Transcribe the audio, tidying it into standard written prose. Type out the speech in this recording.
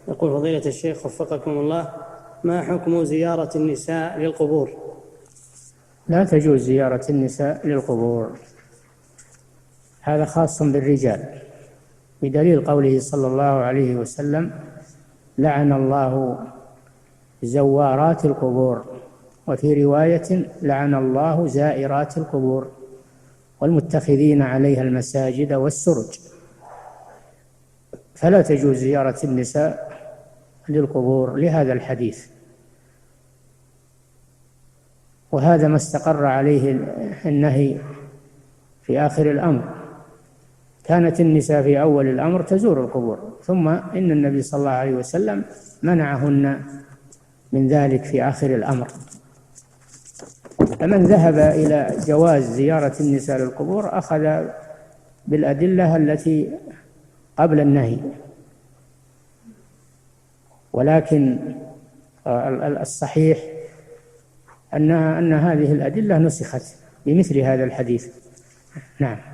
يقول فضيلة الشيخ وفقكم الله: ما حكم زيارة النساء للقبور؟ لا تجوز زيارة النساء للقبور، هذا خاص بالرجال، بدليل قوله صلى الله عليه وسلم: لعن الله زوارات القبور، وفي رواية: لعن الله زائرات القبور والمتخذين عليها المساجد والسرج. فلا تجوز زيارة النساء للقبور لهذا الحديث، وهذا ما استقر عليه النهي في آخر الأمر. كانت النساء في أول الأمر تزور القبور، ثم إن النبي صلى الله عليه وسلم منعهن من ذلك في آخر الأمر. فمن ذهب إلى جواز زيارة النساء للقبور أخذ بالأدلة التي قبل النهي، ولكن الصحيح أن هذه الأدلة نسخت بمثل هذا الحديث. نعم.